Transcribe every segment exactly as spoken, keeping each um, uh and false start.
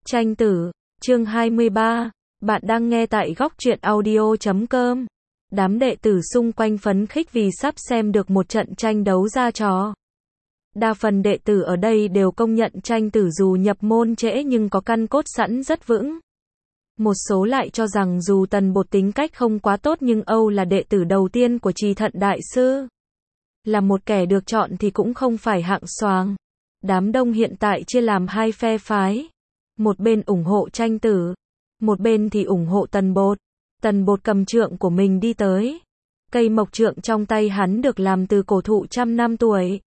Tranh tử, chương hai mươi ba, bạn đang nghe tại góc truyện audio chấm com. Đám đệ tử xung quanh phấn khích vì sắp xem được một trận tranh đấu ra trò. Đa phần đệ tử ở đây đều công nhận tranh tử dù nhập môn trễ nhưng có căn cốt sẵn rất vững. Một số lại cho rằng dù Tần Bột tính cách không quá tốt nhưng Âu là đệ tử đầu tiên của Trì Thận Đại Sư. Là một kẻ được chọn thì cũng không phải hạng xoàng. Đám đông hiện tại chia làm hai phe phái. Một bên ủng hộ tranh tử, một bên thì ủng hộ Tần Bột. Tần Bột cầm trượng của mình đi tới. Cây mộc trượng trong tay hắn được làm từ cổ thụ trăm năm tuổi.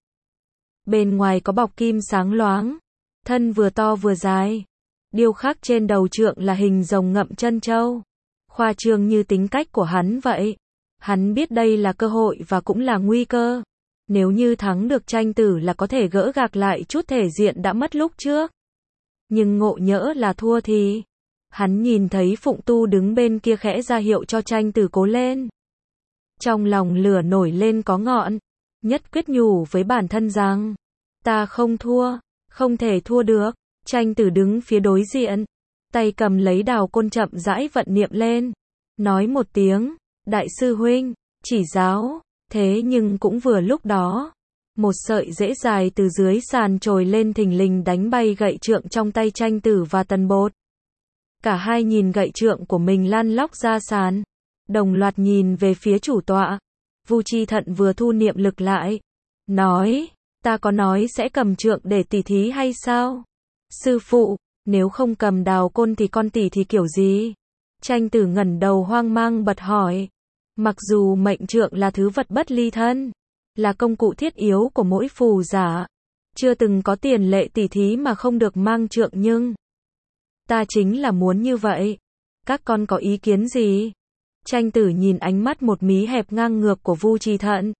Bên ngoài có bọc kim sáng loáng, thân vừa to vừa dài. Điêu khắc trên đầu trượng là hình rồng ngậm chân trâu. Khoa trương như tính cách của hắn vậy. Hắn biết đây là cơ hội và cũng là nguy cơ. Nếu như thắng được tranh tử là có thể gỡ gạc lại chút thể diện đã mất lúc trước. Nhưng ngộ nhỡ là thua thì... Hắn nhìn thấy Phụng Tu đứng bên kia khẽ ra hiệu cho tranh tử cố lên. Trong lòng lửa nổi lên có ngọn. Nhất quyết nhủ với bản thân rằng, ta không thua, không thể thua được. Tranh tử đứng phía đối diện, tay cầm lấy đào côn chậm rãi vận niệm lên. Nói một tiếng, đại sư huynh, chỉ giáo. Thế nhưng cũng vừa lúc đó, một sợi rễ dài từ dưới sàn trồi lên thình lình đánh bay gậy trượng trong tay tranh tử và Tần Bột. Cả hai nhìn gậy trượng của mình lăn lóc ra sàn, đồng loạt nhìn về phía chủ tọa. Vu Chi Thận vừa thu niệm lực lại, nói, ta có nói sẽ cầm trượng để tỉ thí hay sao? Sư phụ, nếu không cầm đào côn thì con tỉ thì kiểu gì? Tranh tử ngẩng đầu hoang mang bật hỏi. Mặc dù mệnh trượng là thứ vật bất ly thân, là công cụ thiết yếu của mỗi phù giả, chưa từng có tiền lệ tỉ thí mà không được mang trượng nhưng ta chính là muốn như vậy. Các con có ý kiến gì? Tranh tử nhìn ánh mắt một mí hẹp ngang ngược của Vu Chi Thận.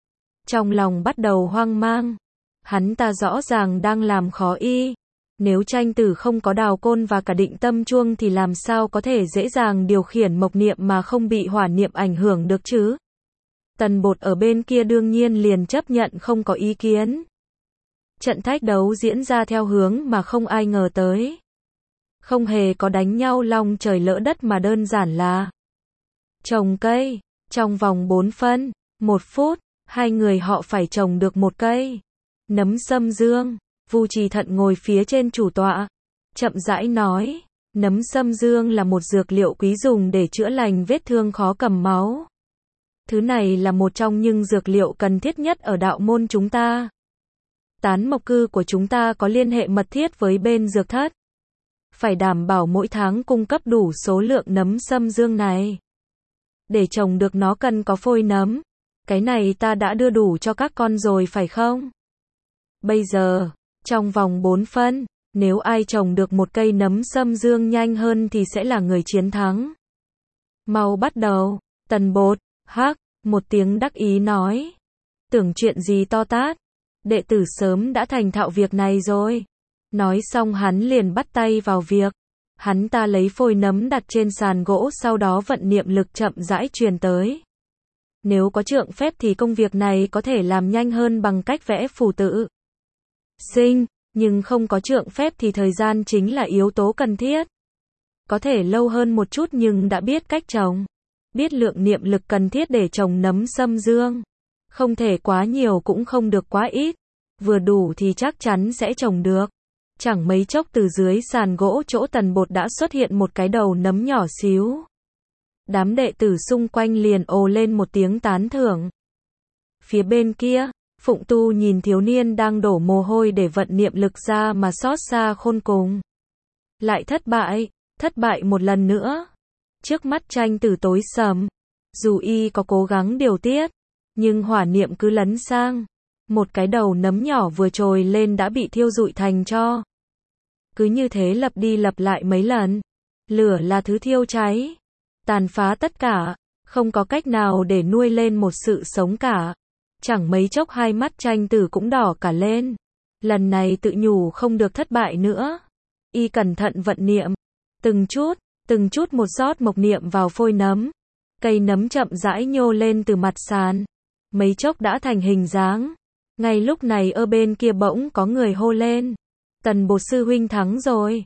Trong lòng bắt đầu hoang mang. Hắn ta rõ ràng đang làm khó y. Nếu tranh tử không có đào côn và cả định tâm chuông thì làm sao có thể dễ dàng điều khiển mộc niệm mà không bị hỏa niệm ảnh hưởng được chứ? Tần Bột ở bên kia đương nhiên liền chấp nhận không có ý kiến. Trận thách đấu diễn ra theo hướng mà không ai ngờ tới. Không hề có đánh nhau long trời lỡ đất mà đơn giản là trồng cây. Trong vòng bốn phân, một phút, hai người họ phải trồng được một cây nấm sâm dương. Vu Chi Thận ngồi phía trên chủ tọa, chậm rãi nói, nấm sâm dương là một dược liệu quý dùng để chữa lành vết thương khó cầm máu. Thứ này là một trong những dược liệu cần thiết nhất ở đạo môn chúng ta. Tán mộc cư của chúng ta có liên hệ mật thiết với bên dược thất. Phải đảm bảo mỗi tháng cung cấp đủ số lượng nấm sâm dương này. Để trồng được nó cần có phôi nấm. Cái này ta đã đưa đủ cho các con rồi phải không? Bây giờ, trong vòng bốn phân, nếu ai trồng được một cây nấm sâm dương nhanh hơn thì sẽ là người chiến thắng. Mau bắt đầu. Tần Bột, hắc, một tiếng đắc ý nói. Tưởng chuyện gì to tát. Đệ tử sớm đã thành thạo việc này rồi. Nói xong hắn liền bắt tay vào việc. Hắn ta lấy phôi nấm đặt trên sàn gỗ sau đó vận niệm lực chậm rãi truyền tới. Nếu có trượng phép thì công việc này có thể làm nhanh hơn bằng cách vẽ phù tự sinh, nhưng không có trượng phép thì thời gian chính là yếu tố cần thiết. Có thể lâu hơn một chút nhưng đã biết cách trồng, biết lượng niệm lực cần thiết để trồng nấm sâm dương. Không thể quá nhiều cũng không được quá ít, vừa đủ thì chắc chắn sẽ trồng được. Chẳng mấy chốc từ dưới sàn gỗ chỗ Tần Bột đã xuất hiện một cái đầu nấm nhỏ xíu. Đám đệ tử xung quanh liền ồ lên một tiếng tán thưởng. Phía bên kia, Phụng Tu nhìn thiếu niên đang đổ mồ hôi để vận niệm lực ra mà xót xa khôn cùng. Lại thất bại, thất bại một lần nữa. Trước mắt tranh tử tối sầm. Dù y có cố gắng điều tiết, nhưng hỏa niệm cứ lấn sang. Một cái đầu nấm nhỏ vừa trồi lên đã bị thiêu rụi thành tro. Cứ như thế lặp đi lặp lại mấy lần. Lửa là thứ thiêu cháy, tàn phá tất cả, không có cách nào để nuôi lên một sự sống cả. Chẳng mấy chốc hai mắt tranh tử cũng đỏ cả lên. Lần này tự nhủ không được thất bại nữa. Y cẩn thận vận niệm. Từng chút, từng chút một giót mộc niệm vào phôi nấm. Cây nấm chậm rãi nhô lên từ mặt sàn. Mấy chốc đã thành hình dáng. Ngay lúc này ở bên kia bỗng có người hô lên. Tần Bột sư huynh thắng rồi.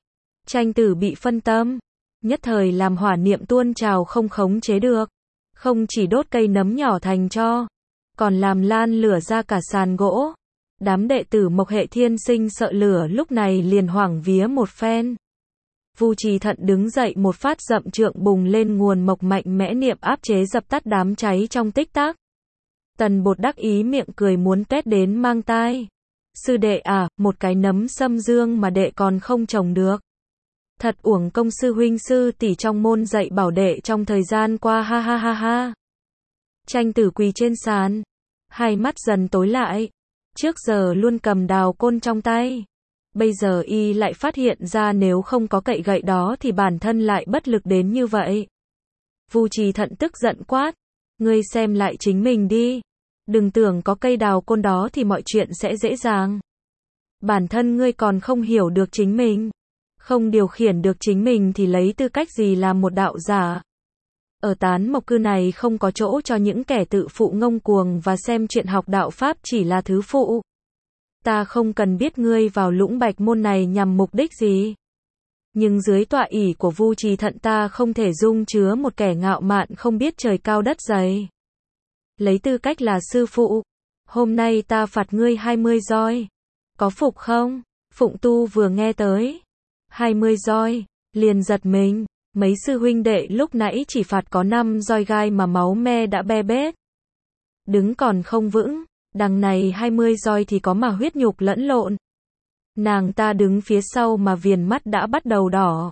Tranh Tử bị phân tâm, nhất thời làm hỏa niệm tuôn trào không khống chế được, không chỉ đốt cây nấm nhỏ thành tro, còn làm lan lửa ra cả sàn gỗ. Đám đệ tử Mộc Hệ Thiên Sinh sợ lửa lúc này liền hoảng vía một phen. Vu Trì Thận đứng dậy một phát dậm trượng bùng lên nguồn mộc mạnh mẽ niệm áp chế dập tắt đám cháy trong tích tắc. Tần Bột đắc ý miệng cười muốn tét đến mang tai. Sư đệ à, một cái nấm sâm dương mà đệ còn không trồng được. Thật uổng công sư huynh sư tỷ trong môn dạy bảo đệ trong thời gian qua, ha ha ha ha. Tranh Tử quỳ trên sàn, hai mắt dần tối lại. Trước giờ luôn cầm đào côn trong tay, bây giờ y lại phát hiện ra nếu không có cậy gậy đó thì bản thân lại bất lực đến như vậy. Vu Trì Thận tức giận quát, ngươi xem lại chính mình đi, đừng tưởng có cây đào côn đó thì mọi chuyện sẽ dễ dàng. Bản thân ngươi còn không hiểu được chính mình, không điều khiển được chính mình thì lấy tư cách gì làm một đạo giả. Ở Tán Mộc Cư này không có chỗ cho những kẻ tự phụ ngông cuồng và xem chuyện học đạo Pháp chỉ là thứ phụ. Ta không cần biết ngươi vào Lũng Bạch môn này nhằm mục đích gì. Nhưng dưới tọa ỷ của Vu Trì Thận ta không thể dung chứa một kẻ ngạo mạn không biết trời cao đất dày. Lấy tư cách là sư phụ, hôm nay ta phạt ngươi hai mươi roi. Có phục không? Phụng Tu vừa nghe tới hai mươi roi, liền giật mình. Mấy sư huynh đệ lúc nãy chỉ phạt có năm roi gai mà máu me đã be bết. Đứng còn không vững, đằng này hai mươi roi thì có mà huyết nhục lẫn lộn. Nàng ta đứng phía sau mà viền mắt đã bắt đầu đỏ.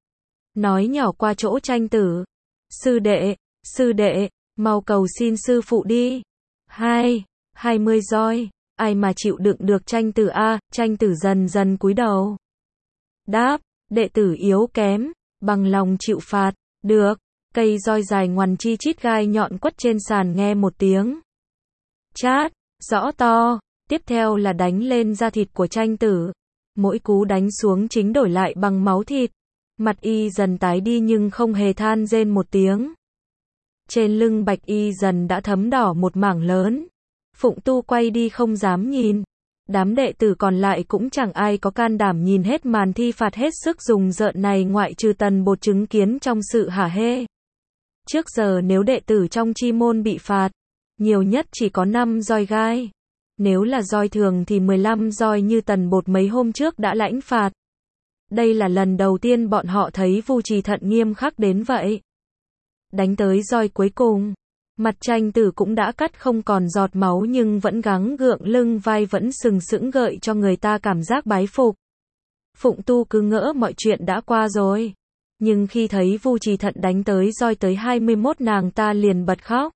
Nói nhỏ qua chỗ Tranh Tử. Sư đệ, sư đệ, mau cầu xin sư phụ đi. Hai, hai mươi roi, ai mà chịu đựng được Tranh Tử a? Tranh Tử dần dần cúi đầu. Đáp, đệ tử yếu kém. Bằng lòng chịu phạt, được, cây roi dài ngoằn chi chít gai nhọn quất trên sàn nghe một tiếng. Chát, rõ to, tiếp theo là đánh lên da thịt của Tranh Tử. Mỗi cú đánh xuống chính đổi lại bằng máu thịt. Mặt y dần tái đi nhưng không hề than rên một tiếng. Trên lưng bạch y dần đã thấm đỏ một mảng lớn. Phụng Tu quay đi không dám nhìn. Đám đệ tử còn lại cũng chẳng ai có can đảm nhìn hết màn thi phạt hết sức rùng rợn này ngoại trừ Tần Bột chứng kiến trong sự hả hê. Trước giờ nếu đệ tử trong chi môn bị phạt, nhiều nhất chỉ có năm roi gai. Nếu là roi thường thì mười lăm roi như Tần Bột mấy hôm trước đã lãnh phạt. Đây là lần đầu tiên bọn họ thấy Vu Trì Thận nghiêm khắc đến vậy. Đánh tới roi cuối cùng, mặt Tranh Tử cũng đã cắt không còn giọt máu nhưng vẫn gắng gượng lưng vai vẫn sừng sững gợi cho người ta cảm giác bái phục. Phụng Tu cứ ngỡ mọi chuyện đã qua rồi. Nhưng khi thấy Vu Trì Thận đánh tới roi tới hai mươi mốt nàng ta liền bật khóc.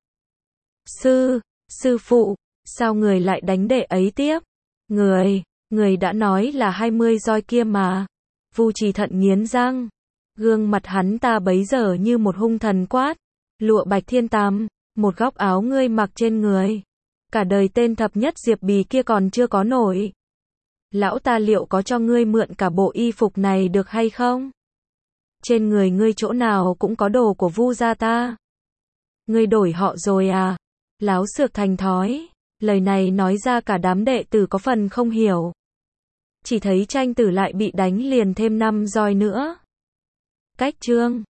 Sư, sư phụ, sao người lại đánh đệ ấy tiếp? Người, người đã nói là hai mươi roi kia mà. Vu Trì Thận nghiến răng. Gương mặt hắn ta bấy giờ như một hung thần quát. Lụa bạch thiên tam, một góc áo ngươi mặc trên người. Cả đời tên thập nhất Diệp Bì kia còn chưa có nổi. Lão ta liệu có cho ngươi mượn cả bộ y phục này được hay không? Trên người ngươi chỗ nào cũng có đồ của Vu gia ta. Ngươi đổi họ rồi à? Láo xược thành thói. Lời này nói ra cả đám đệ tử có phần không hiểu. Chỉ thấy Tranh Tử lại bị đánh liền thêm năm roi nữa. Cách chương